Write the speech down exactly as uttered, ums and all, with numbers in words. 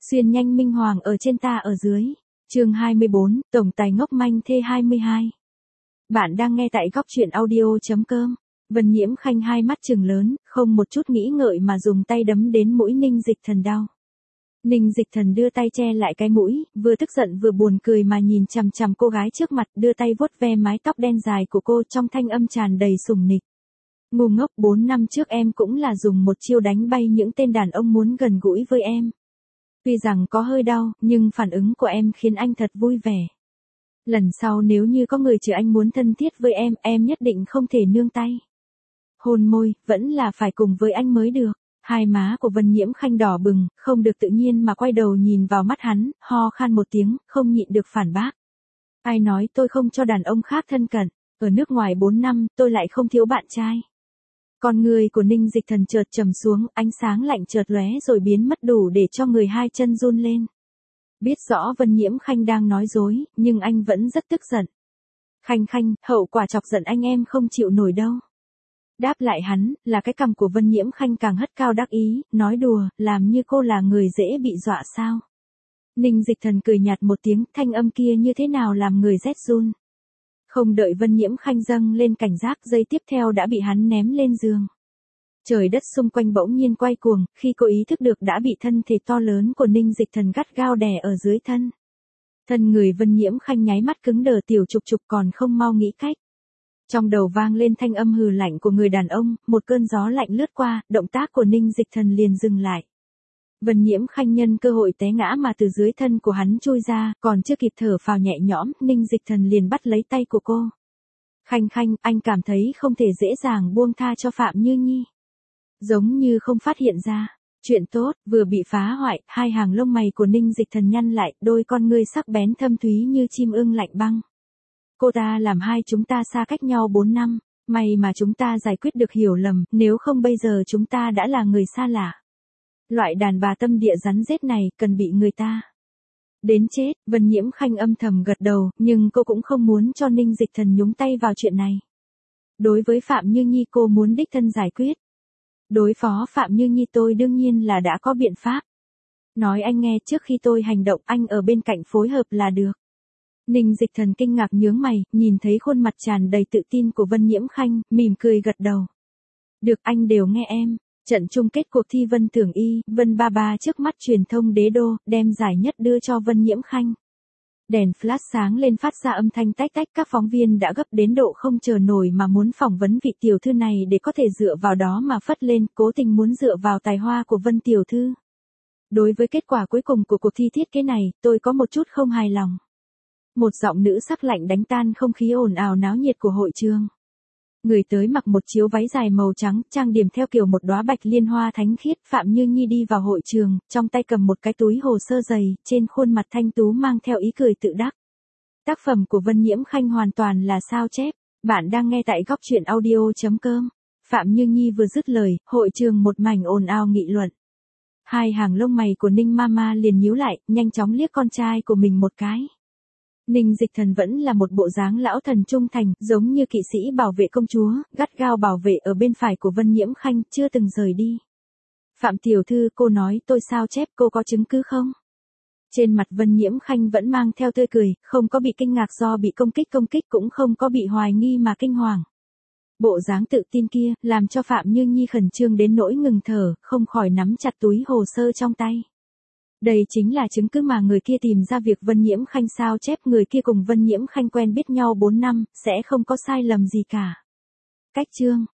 Xuyên nhanh minh hoàng ở trên ta ở dưới. Chương hai mươi bốn, tổng tài ngốc manh thê hai mươi hai. Bạn đang nghe tại góc truyện audio.com. Vân Nhiễm Khanh hai mắt trừng lớn, không một chút nghĩ ngợi mà dùng tay đấm đến mũi Ninh Dịch Thần đau. Ninh Dịch Thần đưa tay che lại cái mũi, vừa tức giận vừa buồn cười mà nhìn chằm chằm cô gái trước mặt, đưa tay vuốt ve mái tóc đen dài của cô trong thanh âm tràn đầy sủng nịch. Ngu ngốc, bốn năm trước em cũng là dùng một chiêu đánh bay những tên đàn ông muốn gần gũi với em. Tuy rằng có hơi đau, nhưng phản ứng của em khiến anh thật vui vẻ. Lần sau nếu như có người trừ anh muốn thân thiết với em, em nhất định không thể nương tay. Hôn môi, vẫn là phải cùng với anh mới được. Hai má của Vân Nhiễm Khanh đỏ bừng, không được tự nhiên mà quay đầu nhìn vào mắt hắn, ho khan một tiếng, không nhịn được phản bác. Ai nói tôi không cho đàn ông khác thân cận, ở nước ngoài bốn năm, tôi lại không thiếu bạn trai. Con người của Ninh Dịch Thần chợt trầm xuống, ánh sáng lạnh chợt lóe rồi biến mất đủ để cho người hai chân run lên. Biết rõ Vân Nhiễm Khanh đang nói dối, nhưng anh vẫn rất tức giận. Khanh Khanh, hậu quả chọc giận anh em không chịu nổi đâu. Đáp lại hắn, là cái cằm của Vân Nhiễm Khanh càng hất cao đắc ý, nói đùa, làm như cô là người dễ bị dọa sao. Ninh Dịch Thần cười nhạt một tiếng, thanh âm kia như thế nào làm người rét run. Không đợi Vân Nhiễm Khanh dâng lên cảnh giác, giây tiếp theo đã bị hắn ném lên giường. Trời đất xung quanh bỗng nhiên quay cuồng, khi cô ý thức được đã bị thân thể to lớn của Ninh Dịch Thần gắt gao đè ở dưới thân. Thân người Vân Nhiễm Khanh nháy mắt cứng đờ, tiểu trục trục còn không mau nghĩ cách. Trong đầu vang lên thanh âm hừ lạnh của người đàn ông, một cơn gió lạnh lướt qua, động tác của Ninh Dịch Thần liền dừng lại. Vân Nhiễm Khanh nhân cơ hội té ngã mà từ dưới thân của hắn chui ra, còn chưa kịp thở phào nhẹ nhõm, Ninh Dịch Thần liền bắt lấy tay của cô. Khanh Khanh, anh cảm thấy không thể dễ dàng buông tha cho Phạm Như Nhi. Giống như không phát hiện ra, chuyện tốt, vừa bị phá hoại, hai hàng lông mày của Ninh Dịch Thần nhăn lại, đôi con ngươi sắc bén thâm thúy như chim ưng lạnh băng. Cô ta làm hai chúng ta xa cách nhau bốn năm, may mà chúng ta giải quyết được hiểu lầm, nếu không bây giờ chúng ta đã là người xa lạ. Loại đàn bà tâm địa rắn rết này, cần bị người ta đến chết. Vân Nhiễm Khanh âm thầm gật đầu, nhưng cô cũng không muốn cho Ninh Dịch Thần nhúng tay vào chuyện này. Đối với Phạm Như Nhi cô muốn đích thân giải quyết. Đối phó Phạm Như Nhi tôi đương nhiên là đã có biện pháp. Nói anh nghe, trước khi tôi hành động anh ở bên cạnh phối hợp là được. Ninh Dịch Thần kinh ngạc nhướng mày, nhìn thấy khuôn mặt tràn đầy tự tin của Vân Nhiễm Khanh, mỉm cười gật đầu. Được, anh đều nghe em. Trận chung kết cuộc thi Vân Tưởng Y, Vân Ba Ba trước mắt truyền thông đế đô, đem giải nhất đưa cho Vân Nhiễm Khanh. Đèn flash sáng lên phát ra âm thanh tách tách, các phóng viên đã gấp đến độ không chờ nổi mà muốn phỏng vấn vị tiểu thư này để có thể dựa vào đó mà phất lên, cố tình muốn dựa vào tài hoa của Vân tiểu thư. Đối với kết quả cuối cùng của cuộc thi thiết kế này, tôi có một chút không hài lòng. Một giọng nữ sắc lạnh đánh tan không khí ồn ào náo nhiệt của hội trường. Người tới mặc một chiếu váy dài màu trắng, trang điểm theo kiểu một đóa bạch liên hoa thánh khiết. Phạm Như Nhi đi vào hội trường, trong tay cầm một cái túi hồ sơ dày, trên khuôn mặt thanh tú mang theo ý cười tự đắc. Tác phẩm của Vân Nhiễm Khanh hoàn toàn là sao chép. Bạn đang nghe tại góc truyện audio.com. Phạm Như Nhi vừa dứt lời, hội trường một mảnh ồn ào nghị luận. Hai hàng lông mày của Ninh Mama liền nhíu lại, nhanh chóng liếc con trai của mình một cái. Ninh Dịch Thần vẫn là một bộ dáng lão thần trung thành, giống như kỵ sĩ bảo vệ công chúa, gắt gao bảo vệ ở bên phải của Vân Nhiễm Khanh, chưa từng rời đi. Phạm tiểu thư, cô nói tôi sao chép, cô có chứng cứ không? Trên mặt Vân Nhiễm Khanh vẫn mang theo tươi cười, không có bị kinh ngạc do bị công kích công kích cũng không có bị hoài nghi mà kinh hoàng. Bộ dáng tự tin kia, làm cho Phạm Như Nhi khẩn trương đến nỗi ngừng thở, không khỏi nắm chặt túi hồ sơ trong tay. Đây chính là chứng cứ mà người kia tìm ra việc Vân Nhiễm Khanh sao chép, người kia cùng Vân Nhiễm Khanh quen biết nhau bốn năm, sẽ không có sai lầm gì cả. Cách chương,